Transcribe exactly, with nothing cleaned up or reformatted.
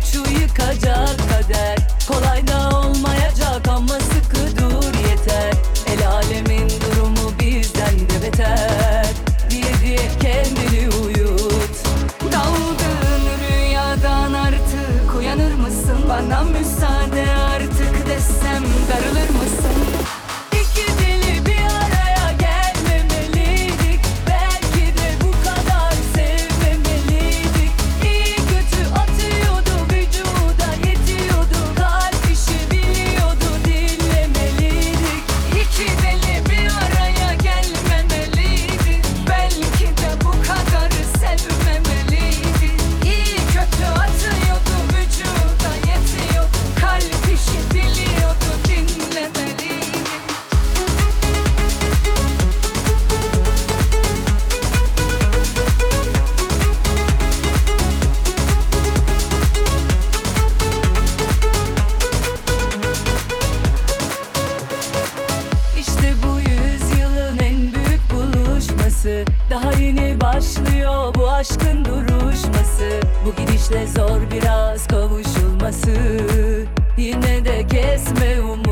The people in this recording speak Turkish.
suçu yıkacak kader. Kolay da olmayacak ama sıkı dur yeter. El alemin durumu bizden de beter diye diye kendini uyut. Daldığın rüyadan artık uyanır mısın? Bana müsaade artık desem darılır mısın? İki deli bir araya gelmemeliydik. Belki de bu kadar sevmemeliydik. İyi kötü atıyordu, vücuda yetiyordu. Kalp işi biliyordu, dinlemeliydik. İki deli bir araya gelmemeliydi. Belki de bu kadar sevmemeliydi. İyi kötü atıyordu, vücuda yetiyordu. Kalp işi biliyordu, dinlemeliydi. İşte bu yüzyılın en büyük buluşması. Daha yeni başlıyor bu aşkın duruşması. Bu gidişle zor biraz kavuşulması. Yine de kesme umudu.